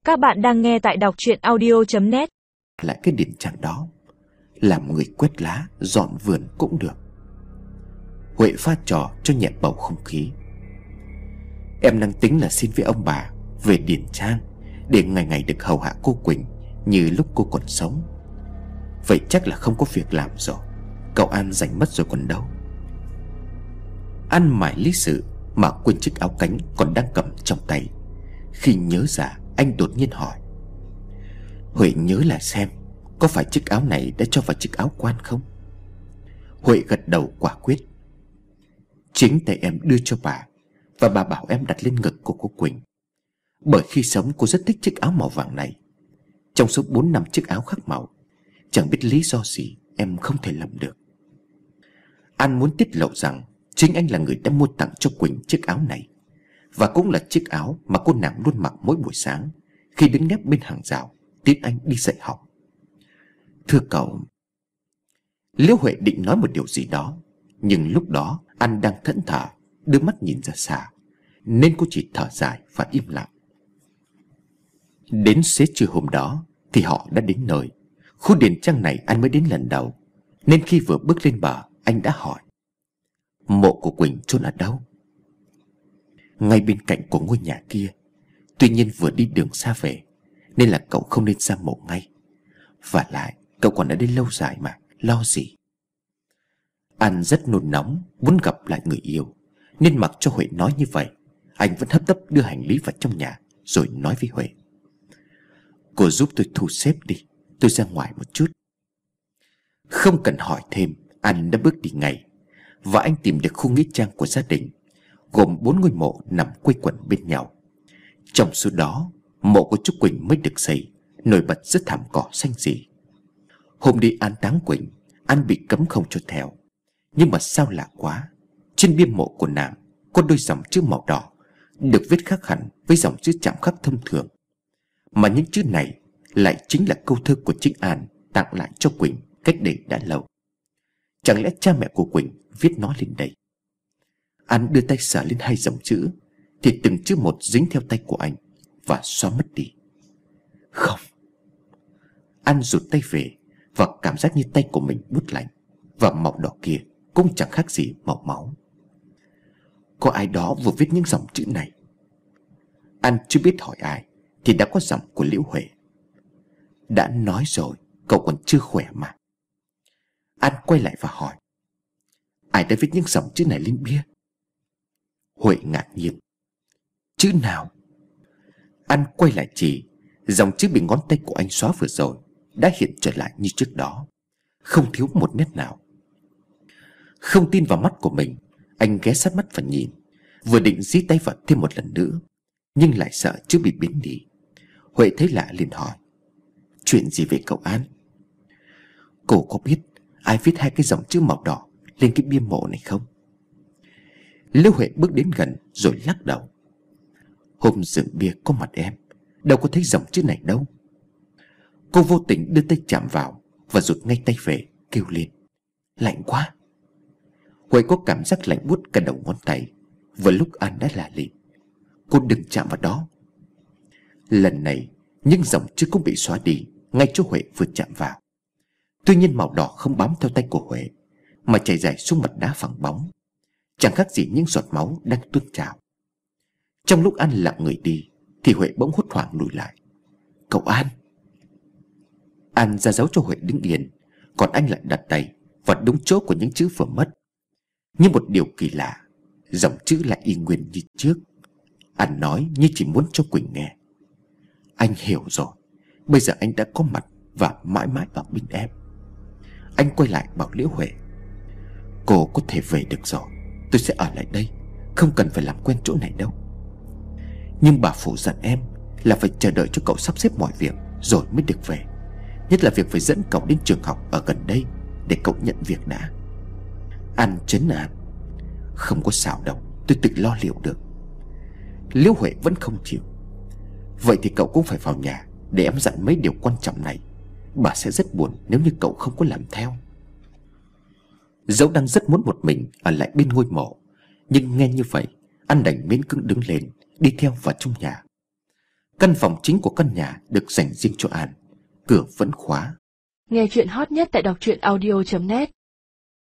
Các bạn đang nghe tại đọc truyện audio.net. Lại cái điển trang đó, làm người quét lá, dọn vườn cũng được. Huệ pha trò cho nhẹ bầu không khí. Em đang tính là xin với ông bà về điển trang để ngày ngày được hầu hạ cô Quỳnh như lúc cô còn sống. Vậy chắc là không có việc làm rồi. Cậu An rảnh mất rồi còn đâu. An mải lý sự mà quên chiếc áo cánh còn đang cầm trong tay. Khi nhớ ra, anh đột nhiên hỏi: Huệ nhớ lại xem, có phải chiếc áo này đã cho vào chiếc áo quan không? Huệ gật đầu quả quyết: Chính tay em đưa cho bà, và bà bảo em đặt lên ngực của cô Quỳnh. Bởi khi sống cô rất thích chiếc áo màu vàng này. Trong số 4 năm chiếc áo khác màu, chẳng biết lý do gì em không thể làm được. An muốn tiết lộ rằng chính anh là người đã mua tặng cho Quỳnh chiếc áo này, và cũng là chiếc áo mà cô nàng luôn mặc mỗi buổi sáng khi đứng nép bên hàng rào tiễn anh đi dạy học. Thưa cậu. Liễu Huệ định nói một điều gì đó, nhưng lúc đó An đang thẫn thờ, đưa mắt nhìn ra xa, nên cô chỉ thở dài và im lặng. Đến xế trưa hôm đó thì họ đã đến nơi. Khu điển trang này anh mới đến lần đầu, nên khi vừa bước lên bờ, anh đã hỏi: Mộ của Quỳnh chôn ở đâu? Ngay bên cạnh của ngôi nhà kia. Tuy nhiên vừa đi đường xa về, nên là cậu không nên ra mộ ngay. Và lại cậu còn ở đây lâu dài mà, lo gì? An rất nôn nóng, muốn gặp lại người yêu, nên mặc cho Huệ nói như vậy, anh vẫn hấp tấp đưa hành lý vào trong nhà, rồi nói với Huệ: Cô giúp tôi thu xếp đi, tôi ra ngoài một chút. Không cần hỏi thêm, An đã bước đi ngay. Và anh tìm được khu nghĩa trang của gia đình, gồm 4 ngôi mộ nằm quây quần bên nhau. Trong số đó, mộ của chú Quỳnh mới được xây, nổi bật rất thảm cỏ xanh rì. Hôm đi an táng Quỳnh, An bị cấm không cho theo. Nhưng mà sao lạ quá, trên bia mộ của nàng có đôi dòng chữ màu đỏ, được viết khác hẳn với dòng chữ chạm khắc thông thường. Mà những chữ này lại chính là câu thơ của chính An tặng lại cho Quỳnh cách đây đã lâu. Chẳng lẽ cha mẹ của Quỳnh viết nó lên đây? An đưa tay sờ lên 2 dòng chữ, thì từng chữ một dính theo tay của anh và xóa mất đi. Không. An rụt tay về, và cảm giác như tay của mình buốt lạnh, và màu đỏ kia cũng chẳng khác gì màu máu. Có ai đó vừa viết những dòng chữ này. An chưa biết hỏi ai thì đã có giọng của Liễu Huệ: Đã nói rồi, cậu còn chưa khỏe mà. An quay lại và hỏi: Ai đã viết những dòng chữ này lên bia? Huệ ngạc nhiên: Chữ nào? An quay lại chỉ dòng chữ bị ngón tay của anh xóa vừa rồi đã hiện trở lại như trước đó, không thiếu một nét nào. Không tin vào mắt của mình, anh ghé sát mắt và nhìn, vừa định dí tay vào thêm một lần nữa, nhưng lại sợ chữ bị biến đi. Huệ thấy lạ liền hỏi: Chuyện gì vậy cậu An? Cô có biết ai viết 2 cái dòng chữ màu đỏ lên cái bia mộ này không? Liễu Huệ bước đến gần rồi lắc đầu: Hôm dựng bia có mặt em, đâu có thấy dòng chữ này đâu. Cô vô tình đưa tay chạm vào và rụt ngay tay về, kêu lên: Lạnh quá. Huệ có cảm giác lạnh buốt cả đầu ngón tay. Vừa lúc An đã la lên: Cô đừng chạm vào đó. Lần này những dòng chữ cũng bị xóa đi ngay chỗ Huệ vừa chạm vào. Tuy nhiên màu đỏ không bám theo tay của Huệ, mà chảy dài xuống mặt đá phẳng bóng, chẳng khác gì những giọt máu đang tuôn trào. Trong lúc An lặng người đi thì Huệ bỗng hốt hoảng lùi lại: Cậu An. An ra dấu cho Huệ đứng yên, còn anh lại đặt tay vào đúng chỗ của những chữ vừa mất. Nhưng một điều kỳ lạ, dòng chữ lại y nguyên như trước. An nói như chỉ muốn cho Quỳnh nghe: Anh hiểu rồi, bây giờ anh đã có mặt và mãi mãi ở bên em. Anh quay lại bảo Liễu Huệ: Cô có thể về được rồi, tôi sẽ ở lại đây, không cần phải làm quen chỗ này đâu. Nhưng bà phụ dặn em là phải chờ đợi cho cậu sắp xếp mọi việc rồi mới được về. Nhất là việc phải dẫn cậu đến trường học ở gần đây để cậu nhận việc đã. An trấn an: Không có sao đâu, tôi tự lo liệu được. Liễu Huệ vẫn không chịu: Vậy thì cậu cũng phải vào nhà để em dặn mấy điều quan trọng này. Bà sẽ rất buồn nếu như cậu không có làm theo. Dẫu đang rất muốn một mình ở lại bên ngôi mộ, nhưng nghe như vậy, An đành miễn cưỡng đứng lên, đi theo vào trong nhà. Căn phòng chính của căn nhà được dành riêng cho An. Cửa vẫn khóa. Nghe chuyện hot nhất tại đọc truyện audio.net.